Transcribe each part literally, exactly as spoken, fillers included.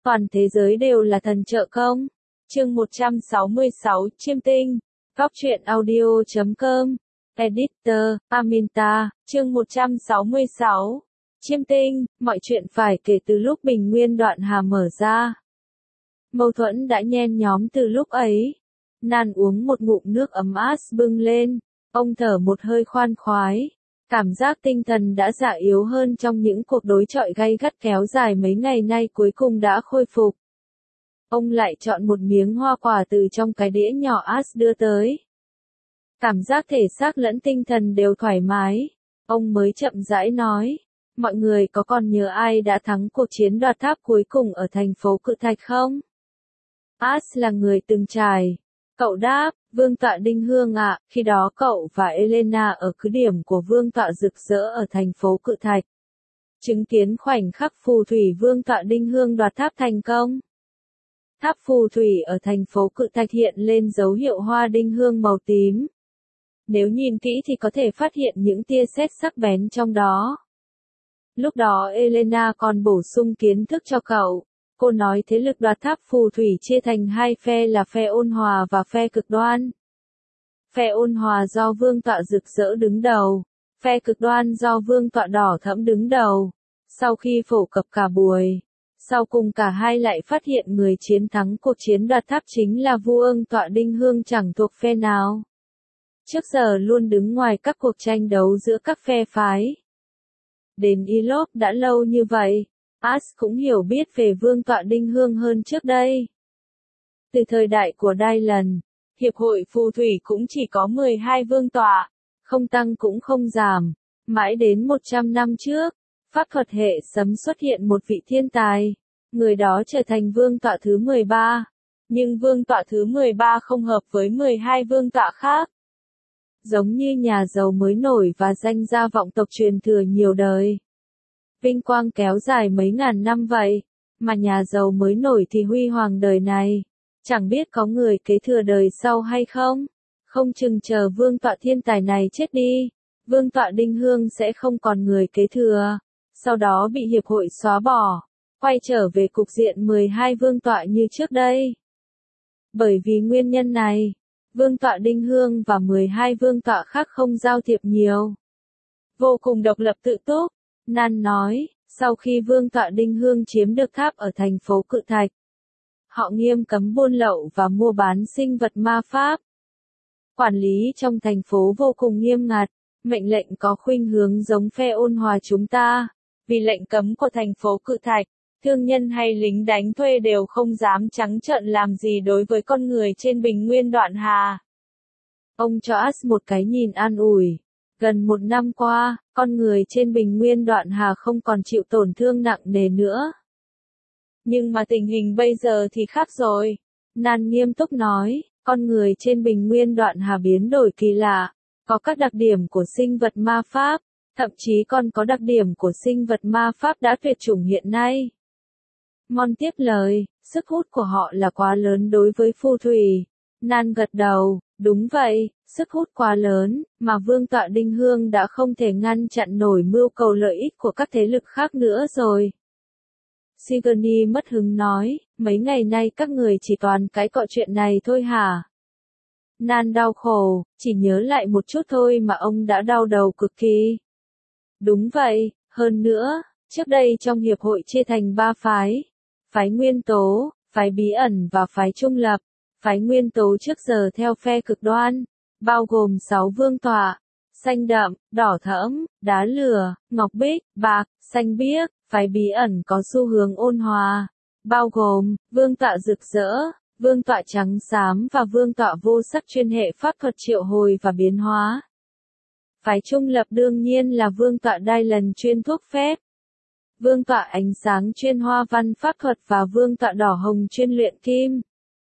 Toàn thế giới đều là thần trợ công. Chương một trăm sáu mươi sáu, Chiêm Tinh. Góc truyện audio chấm com. Editor, Aminta. Chương một trăm sáu mươi sáu. Chiêm Tinh, mọi chuyện phải kể từ lúc Bình Nguyên Đoạn Hà mở ra. Mâu thuẫn đã nhen nhóm từ lúc ấy. Nan uống một ngụm nước ấm áp bưng lên, ông thở một hơi khoan khoái. Cảm giác tinh thần đã già yếu hơn trong những cuộc đối chọi gay gắt kéo dài mấy ngày nay cuối cùng đã khôi phục. Ông lại chọn một miếng hoa quả từ trong cái đĩa nhỏ át đưa tới. Cảm giác thể xác lẫn tinh thần đều thoải mái. Ông mới chậm rãi nói, mọi người có còn nhớ ai đã thắng cuộc chiến đoạt tháp cuối cùng ở thành phố Cự Thạch không? Át là người từng trải. Cậu đáp, Vương tọa Đinh Hương ạ, khi đó cậu và Elena ở cứ điểm của Vương tọa rực rỡ ở thành phố Cự Thạch. Chứng kiến khoảnh khắc phù thủy Vương tọa Đinh Hương đoạt tháp thành công. Tháp phù thủy ở thành phố Cự Thạch hiện lên dấu hiệu hoa đinh hương màu tím. Nếu nhìn kỹ thì có thể phát hiện những tia sét sắc bén trong đó. Lúc đó Elena còn bổ sung kiến thức cho cậu. Cô nói thế lực đoạt tháp phù thủy chia thành hai phe là phe ôn hòa và phe cực đoan. Phe ôn hòa do Vương tọa rực rỡ đứng đầu, phe cực đoan do Vương tọa đỏ thẫm đứng đầu. Sau khi phổ cập cả buổi, sau cùng cả hai lại phát hiện người chiến thắng cuộc chiến đoạt tháp chính là vua ương tọa Đinh Hương chẳng thuộc phe nào. Trước giờ luôn đứng ngoài các cuộc tranh đấu giữa các phe phái. Đến Elop đã lâu như vậy. As cũng hiểu biết về Vương tọa Đinh Hương hơn trước đây. Từ thời đại của Dylan, Hiệp hội Phù thủy cũng chỉ có mười hai vương tọa, không tăng cũng không giảm. Mãi đến một trăm năm trước, pháp thuật hệ sấm xuất hiện một vị thiên tài. Người đó trở thành vương tọa thứ mười ba. Nhưng vương tọa thứ mười ba không hợp với mười hai vương tọa khác. Giống như nhà giàu mới nổi và danh gia vọng tộc truyền thừa nhiều đời. Vinh quang kéo dài mấy ngàn năm vậy, mà nhà giàu mới nổi thì huy hoàng đời này. Chẳng biết có người kế thừa đời sau hay không? Không chừng chờ vương tọa thiên tài này chết đi, vương tọa Đinh Hương sẽ không còn người kế thừa, sau đó bị hiệp hội xóa bỏ, quay trở về cục diện mười hai vương tọa như trước đây. Bởi vì nguyên nhân này, vương tọa Đinh Hương và mười hai vương tọa khác không giao thiệp nhiều. Vô cùng độc lập tự túc. Nan nói, sau khi Vương tọa Đinh Hương chiếm được tháp ở thành phố Cự Thạch, họ nghiêm cấm buôn lậu và mua bán sinh vật ma pháp. Quản lý trong thành phố vô cùng nghiêm ngặt, mệnh lệnh có khuynh hướng giống phe ôn hòa chúng ta. Vì lệnh cấm của thành phố Cự Thạch, thương nhân hay lính đánh thuê đều không dám trắng trợn làm gì đối với con người trên Bình Nguyên Đoạn Hà. Ông cho As một cái nhìn an ủi. Gần một năm qua, con người trên Bình Nguyên Đoạn Hà không còn chịu tổn thương nặng nề nữa. Nhưng mà tình hình bây giờ thì khác rồi. Nan nghiêm túc nói, con người trên Bình Nguyên Đoạn Hà biến đổi kỳ lạ, có các đặc điểm của sinh vật ma pháp, thậm chí còn có đặc điểm của sinh vật ma pháp đã tuyệt chủng hiện nay. Mon tiếp lời, sức hút của họ là quá lớn đối với phù thủy. Nan gật đầu, đúng vậy, sức hút quá lớn, mà Vương tọa Đinh Hương đã không thể ngăn chặn nổi mưu cầu lợi ích của các thế lực khác nữa rồi. Sigourney mất hứng nói, mấy ngày nay các người chỉ toàn cái cọ chuyện này thôi hả? Nan đau khổ, chỉ nhớ lại một chút thôi mà ông đã đau đầu cực kỳ. Đúng vậy, hơn nữa, trước đây trong hiệp hội chia thành ba phái. Phái nguyên tố, phái bí ẩn và phái trung lập. Phái nguyên tố trước giờ theo phe cực đoan, bao gồm sáu vương tọa, xanh đậm, đỏ thẫm, đá lửa, ngọc bích, bạc, xanh biếc. Phái bí ẩn có xu hướng ôn hòa, bao gồm vương tọa rực rỡ, vương tọa trắng xám và vương tọa vô sắc chuyên hệ pháp thuật triệu hồi và biến hóa. Phái trung lập đương nhiên là vương tọa Dylan chuyên thuốc phép, vương tọa ánh sáng chuyên hoa văn pháp thuật và vương tọa đỏ hồng chuyên luyện kim.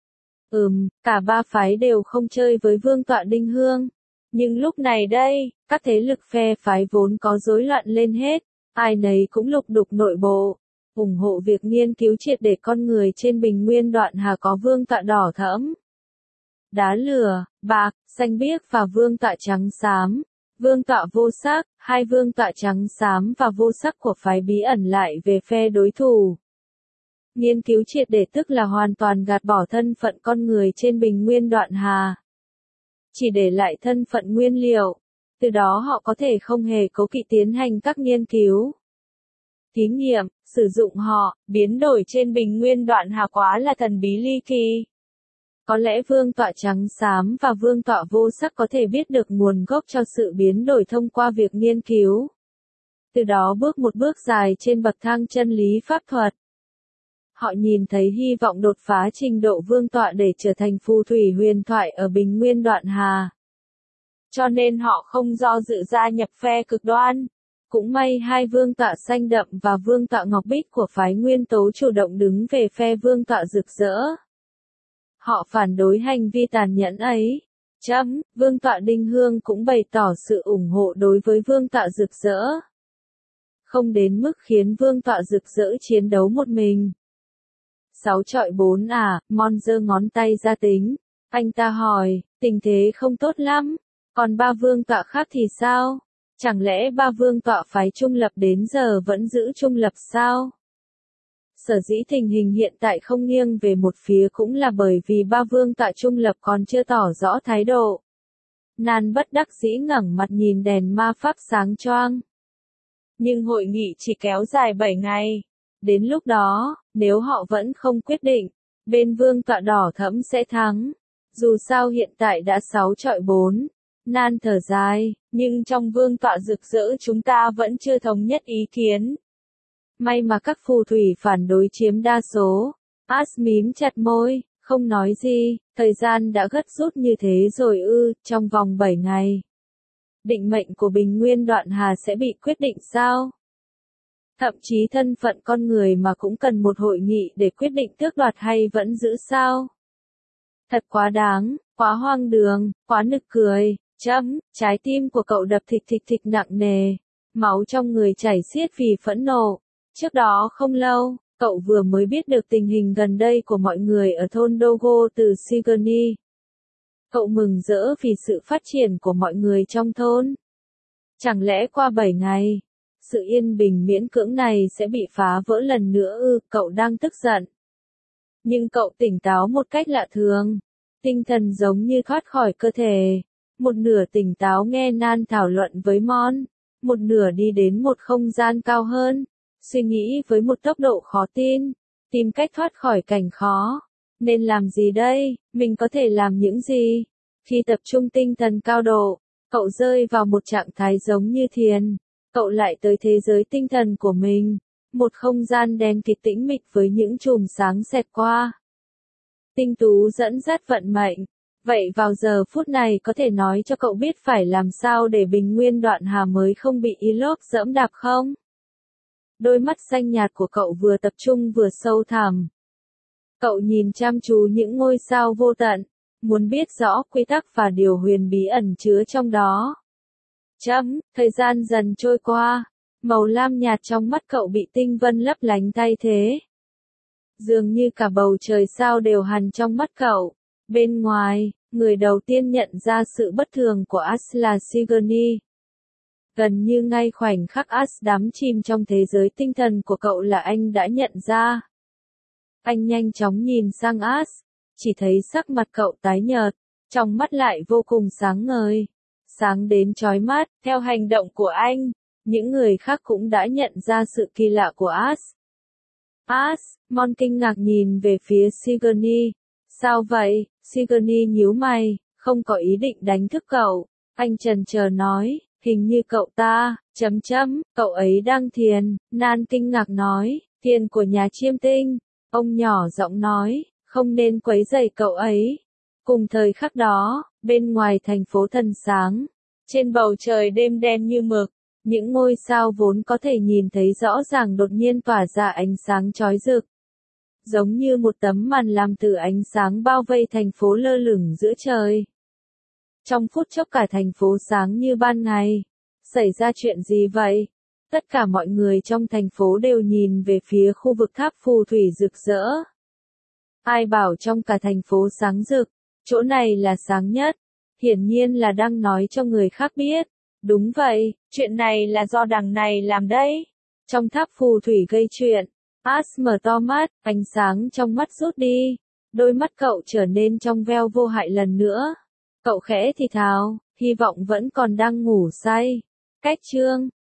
Ừm, cả ba phái đều không chơi với Vương tọa Đinh Hương. Nhưng lúc này đây, các thế lực phe phái vốn có rối loạn lên hết, ai nấy cũng lục đục nội bộ, ủng hộ việc nghiên cứu triệt để con người trên Bình Nguyên Đoạn Hà có vương tọa đỏ thẫm, đá lửa, bạc, xanh biếc và vương tọa trắng xám. Vương tọa vô sắc, hai vương tọa trắng xám và vô sắc của phái bí ẩn lại về phe đối thủ. Nghiên cứu triệt để tức là hoàn toàn gạt bỏ thân phận con người trên bình nguyên Đoạn Hà. Chỉ để lại thân phận nguyên liệu, từ đó họ có thể không hề cố kỵ tiến hành các nghiên cứu. Thí nghiệm, sử dụng họ, biến đổi trên bình nguyên Đoạn Hà quá là thần bí ly kỳ. Có lẽ vương tọa trắng xám và vương tọa vô sắc có thể biết được nguồn gốc cho sự biến đổi thông qua việc nghiên cứu. Từ đó bước một bước dài trên bậc thang chân lý pháp thuật. Họ nhìn thấy hy vọng đột phá trình độ vương tọa để trở thành phù thủy huyền thoại ở bình nguyên Đoạn Hà. Cho nên họ không do dự gia nhập phe cực đoan. Cũng may hai vương tọa xanh đậm và vương tọa ngọc bích của phái nguyên tố chủ động đứng về phe vương tọa rực rỡ. Họ phản đối hành vi tàn nhẫn ấy. Chấm, vương tọa Đinh Hương cũng bày tỏ sự ủng hộ đối với vương tọa rực rỡ. Không đến mức khiến vương tọa rực rỡ chiến đấu một mình. Sáu chọi bốn à, Mon giơ ngón tay ra tính. Anh ta hỏi, tình thế không tốt lắm. Còn ba vương tọa khác thì sao? Chẳng lẽ ba vương tọa phái trung lập đến giờ vẫn giữ trung lập sao? Sở dĩ tình hình hiện tại không nghiêng về một phía cũng là bởi vì ba vương tọa trung lập còn chưa tỏ rõ thái độ. Nan bất đắc dĩ ngẩng mặt nhìn đèn ma pháp sáng choang. Nhưng hội nghị chỉ kéo dài bảy ngày. Đến lúc đó, nếu họ vẫn không quyết định, bên vương tọa đỏ thẫm sẽ thắng. Dù sao hiện tại đã sáu chọi bốn. Nan thở dài, nhưng trong vương tọa rực rỡ chúng ta vẫn chưa thống nhất ý kiến. May mà các phù thủy phản đối chiếm đa số. As mím chặt môi, không nói gì, thời gian đã gấp rút như thế rồi ư, trong vòng bảy ngày. Định mệnh của bình nguyên Đoạn Hà sẽ bị quyết định sao? Thậm chí thân phận con người mà cũng cần một hội nghị để quyết định tước đoạt hay vẫn giữ sao? Thật quá đáng, quá hoang đường, quá nực cười. Chấm, trái tim của cậu đập thịch thịch thịch nặng nề. Máu trong người chảy xiết vì phẫn nộ. Trước đó không lâu, cậu vừa mới biết được tình hình gần đây của mọi người ở thôn Dogo từ Sigourney. Cậu mừng rỡ vì sự phát triển của mọi người trong thôn. Chẳng lẽ qua bảy ngày, sự yên bình miễn cưỡng này sẽ bị phá vỡ lần nữa ư? Cậu đang tức giận. Nhưng cậu tỉnh táo một cách lạ thường. Tinh thần giống như thoát khỏi cơ thể. Một nửa tỉnh táo nghe Nan thảo luận với Mon. Một nửa đi đến một không gian cao hơn. Suy nghĩ với một tốc độ khó tin. Tìm cách thoát khỏi cảnh khó. Nên làm gì đây? Mình có thể làm những gì? Khi tập trung tinh thần cao độ, cậu rơi vào một trạng thái giống như thiền. Cậu lại tới thế giới tinh thần của mình. Một không gian đen kịt tĩnh mịch với những chùm sáng xẹt qua. Tinh tú dẫn dắt vận mệnh. Vậy vào giờ phút này có thể nói cho cậu biết phải làm sao để bình nguyên Đoạn Hà mới không bị Ilok dẫm đạp không? Đôi mắt xanh nhạt của cậu vừa tập trung vừa sâu thẳm. Cậu nhìn chăm chú những ngôi sao vô tận, muốn biết rõ quy tắc và điều huyền bí ẩn chứa trong đó. Chấm, thời gian dần trôi qua, màu lam nhạt trong mắt cậu bị tinh vân lấp lánh thay thế. Dường như cả bầu trời sao đều hằn trong mắt cậu. Bên ngoài, người đầu tiên nhận ra sự bất thường của As là Sigourney. Gần như ngay khoảnh khắc As đắm chìm trong thế giới tinh thần của cậu là anh đã nhận ra. Anh nhanh chóng nhìn sang As, chỉ thấy sắc mặt cậu tái nhợt, trong mắt lại vô cùng sáng ngời. Sáng đến chói mắt, theo hành động của anh, những người khác cũng đã nhận ra sự kỳ lạ của As. As, Mon kinh ngạc nhìn về phía Sigourney. Sao vậy? Sigourney nhíu mày, không có ý định đánh thức cậu. Anh chần chờ nói, hình như cậu ta, chấm chấm, cậu ấy đang thiền. Nan kinh ngạc nói, thiền của nhà chiêm tinh. Ông nhỏ giọng nói, không nên quấy rầy cậu ấy. Cùng thời khắc đó, bên ngoài thành phố thần sáng, trên bầu trời đêm đen như mực, những ngôi sao vốn có thể nhìn thấy rõ ràng đột nhiên tỏa ra ánh sáng chói rực. Giống như một tấm màn làm từ ánh sáng bao vây thành phố lơ lửng giữa trời. Trong phút chốc cả thành phố sáng như ban ngày. Xảy ra chuyện gì vậy? Tất cả mọi người trong thành phố đều nhìn về phía khu vực tháp phù thủy rực rỡ. Ai bảo trong cả thành phố sáng rực, chỗ này là sáng nhất. Hiển nhiên là đang nói cho người khác biết. Đúng vậy, chuyện này là do đằng này làm đấy. Trong tháp phù thủy gây chuyện, As mở to mắt, ánh sáng trong mắt rút đi. Đôi mắt cậu trở nên trong veo vô hại lần nữa. Cậu khẽ thì thào, hy vọng vẫn còn đang ngủ say. Cách chương